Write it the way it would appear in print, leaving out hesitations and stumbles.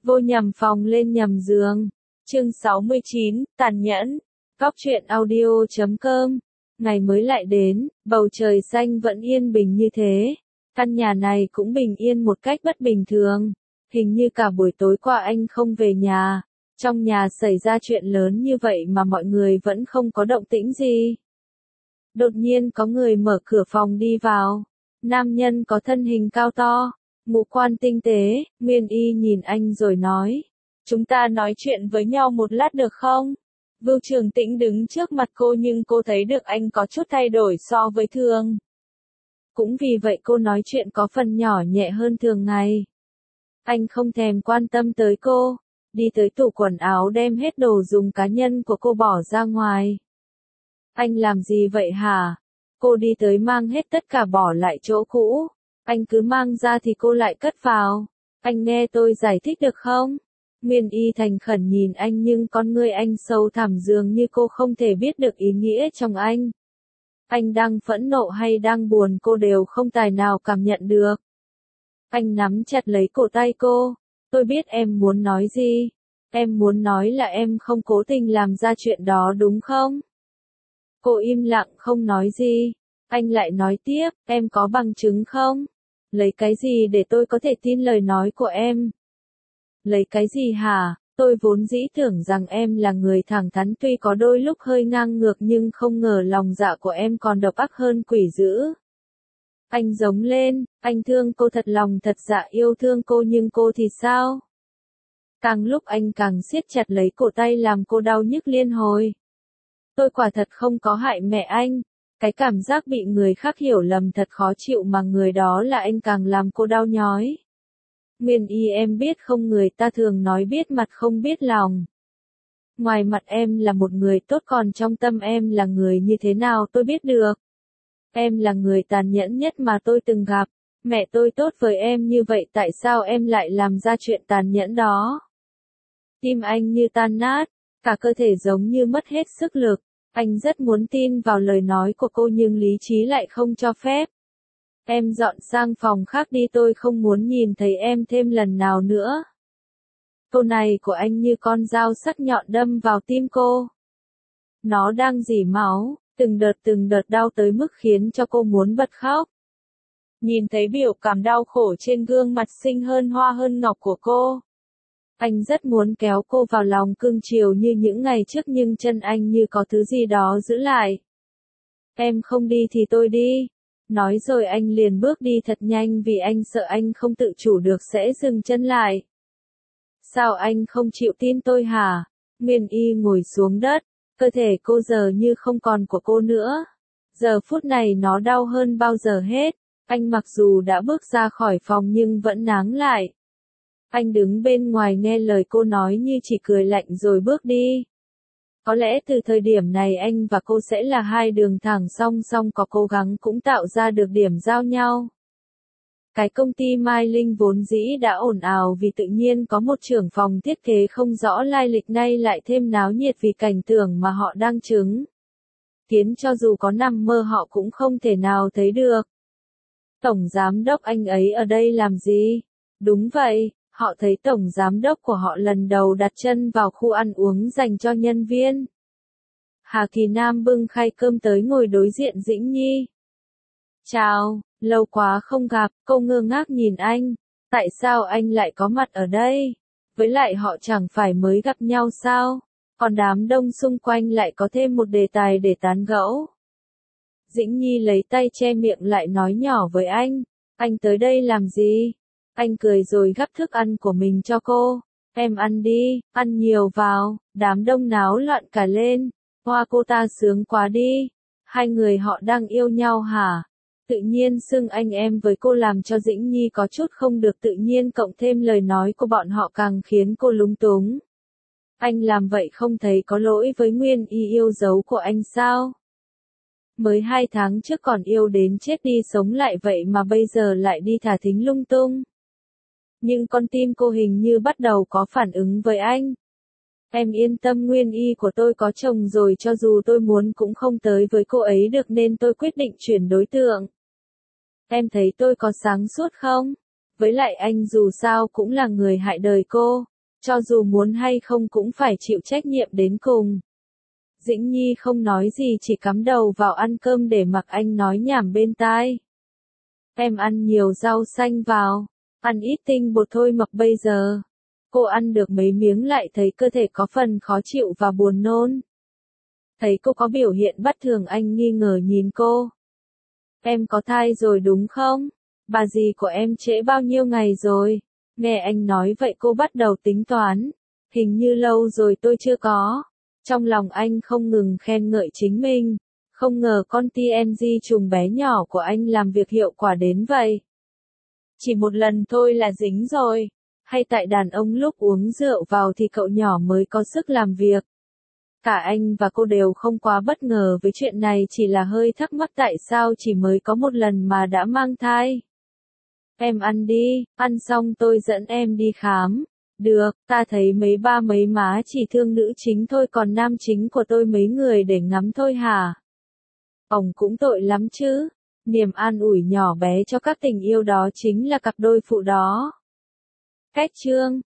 Vô nhầm phòng lên nhầm giường. Chương 69, tàn nhẫn. Góc truyện audio.com. Ngày mới lại đến, bầu trời xanh vẫn yên bình như thế. Căn nhà này cũng bình yên một cách bất bình thường. Hình như cả buổi tối qua anh không về nhà. Trong nhà xảy ra chuyện lớn như vậy mà mọi người vẫn không có động tĩnh gì. Đột nhiên có người mở cửa phòng đi vào. Nam nhân có thân hình cao to, ngũ quan tinh tế. Nguyên Y nhìn anh rồi nói. Chúng ta nói chuyện với nhau một lát được không? Vưu Trường Tĩnh đứng trước mặt cô nhưng cô thấy được anh có chút thay đổi so với thường. Cũng vì vậy cô nói chuyện có phần nhỏ nhẹ hơn thường ngày. Anh không thèm quan tâm tới cô, đi tới tủ quần áo đem hết đồ dùng cá nhân của cô bỏ ra ngoài. Anh làm gì vậy hả? Cô đi tới mang hết tất cả bỏ lại chỗ cũ. Anh cứ mang ra thì cô lại cất vào. Anh nghe tôi giải thích được không? Nguyên Y thành khẩn nhìn anh nhưng con ngươi anh sâu thẳm dường như cô không thể biết được ý nghĩa trong anh. Anh đang phẫn nộ hay đang buồn cô đều không tài nào cảm nhận được. Anh nắm chặt lấy cổ tay cô. Tôi biết em muốn nói gì. Em muốn nói là em không cố tình làm ra chuyện đó đúng không? Cô im lặng không nói gì. Anh lại nói tiếp, em có bằng chứng không? Lấy cái gì để tôi có thể tin lời nói của em? Lấy cái gì hả? Tôi vốn dĩ tưởng rằng em là người thẳng thắn tuy có đôi lúc hơi ngang ngược nhưng không ngờ lòng dạ của em còn độc ác hơn quỷ dữ. Anh giống lên, anh thương cô thật lòng thật dạ yêu thương cô nhưng cô thì sao? Càng lúc anh càng siết chặt lấy cổ tay làm cô đau nhức liên hồi. Tôi quả thật không có hại mẹ anh. Cái cảm giác bị người khác hiểu lầm thật khó chịu mà người đó là anh càng làm cô đau nhói. Nguyên Y em biết không người ta thường nói biết mặt không biết lòng. Ngoài mặt em là một người tốt còn trong tâm em là người như thế nào tôi biết được. Em là người tàn nhẫn nhất mà tôi từng gặp. Mẹ tôi tốt với em như vậy tại sao em lại làm ra chuyện tàn nhẫn đó? Tim anh như tan nát, cả cơ thể giống như mất hết sức lực. Anh rất muốn tin vào lời nói của cô nhưng lý trí lại không cho phép. Em dọn sang phòng khác đi tôi không muốn nhìn thấy em thêm lần nào nữa. Câu này của anh như con dao sắc nhọn đâm vào tim cô. Nó đang rỉ máu, từng đợt đau tới mức khiến cho cô muốn bật khóc. Nhìn thấy biểu cảm đau khổ trên gương mặt xinh hơn hoa hơn ngọc của cô. Anh rất muốn kéo cô vào lòng cưng chiều như những ngày trước nhưng chân anh như có thứ gì đó giữ lại. Em không đi thì tôi đi. Nói rồi anh liền bước đi thật nhanh vì anh sợ anh không tự chủ được sẽ dừng chân lại. Sao anh không chịu tin tôi hả? Nguyên Y ngồi xuống đất, cơ thể cô giờ như không còn của cô nữa. Giờ phút này nó đau hơn bao giờ hết. Anh mặc dù đã bước ra khỏi phòng nhưng vẫn náng lại. Anh đứng bên ngoài nghe lời cô nói như chỉ cười lạnh rồi bước đi. Có lẽ từ thời điểm này anh và cô sẽ là hai đường thẳng song song có cố gắng cũng tạo ra được điểm giao nhau. Cái công ty Mai Linh vốn dĩ đã ồn ào vì tự nhiên có một trưởng phòng thiết kế không rõ lai lịch nay lại thêm náo nhiệt vì cảnh tượng mà họ đang chứng. Khiến cho dù có nằm mơ họ cũng không thể nào thấy được. Tổng giám đốc anh ấy ở đây làm gì? Đúng vậy. Họ thấy tổng giám đốc của họ lần đầu đặt chân vào khu ăn uống dành cho nhân viên. Hà Kỳ Nam bưng khay cơm tới ngồi đối diện Dĩnh Nhi. Chào, lâu quá không gặp, cô ngơ ngác nhìn anh. Tại sao anh lại có mặt ở đây? Với lại họ chẳng phải mới gặp nhau sao? Còn đám đông xung quanh lại có thêm một đề tài để tán gẫu. Dĩnh Nhi lấy tay che miệng lại nói nhỏ với anh tới đây làm gì? Anh cười rồi gắp thức ăn của mình cho cô. Em ăn đi, ăn nhiều vào, đám đông náo loạn cả lên. Hoa cô ta sướng quá đi. Hai người họ đang yêu nhau hả? Tự nhiên xưng anh em với cô làm cho Dĩnh Nhi có chút không được tự nhiên cộng thêm lời nói của bọn họ càng khiến cô lúng túng. Anh làm vậy không thấy có lỗi với Nguyên Y yêu dấu của anh sao? Mới 2 tháng trước còn yêu đến chết đi sống lại vậy mà bây giờ lại đi thả thính lung tung. Nhưng con tim cô hình như bắt đầu có phản ứng với anh. Em yên tâm Nguyên Y của tôi có chồng rồi cho dù tôi muốn cũng không tới với cô ấy được nên tôi quyết định chuyển đối tượng. Em thấy tôi có sáng suốt không? Với lại anh dù sao cũng là người hại đời cô. Cho dù muốn hay không cũng phải chịu trách nhiệm đến cùng. Dĩnh Nhi không nói gì chỉ cắm đầu vào ăn cơm để mặc anh nói nhảm bên tai. Em ăn nhiều rau xanh vào, ăn ít tinh bột thôi mập bây giờ. Cô ăn được mấy miếng lại thấy cơ thể có phần khó chịu và buồn nôn. Thấy cô có biểu hiện bất thường anh nghi ngờ nhìn cô. Em có thai rồi đúng không? Bà dì của em trễ bao nhiêu ngày rồi? Nghe anh nói vậy cô bắt đầu tính toán. Hình như lâu rồi tôi chưa có. Trong lòng anh không ngừng khen ngợi chính mình. Không ngờ con TNG trùng bé nhỏ của anh làm việc hiệu quả đến vậy. Chỉ một lần thôi là dính rồi. Hay tại đàn ông lúc uống rượu vào thì cậu nhỏ mới có sức làm việc. Cả anh và cô đều không quá bất ngờ với chuyện này, chỉ là hơi thắc mắc tại sao chỉ mới có một lần mà đã mang thai. Em ăn đi, ăn xong tôi dẫn em đi khám. Được, ta thấy mấy ba mấy má chỉ thương nữ chính thôi còn nam chính của tôi mấy người để ngắm thôi hả? Ông cũng tội lắm chứ. Niềm an ủi nhỏ bé cho các tình yêu đó chính là cặp đôi phụ đó. Cách chương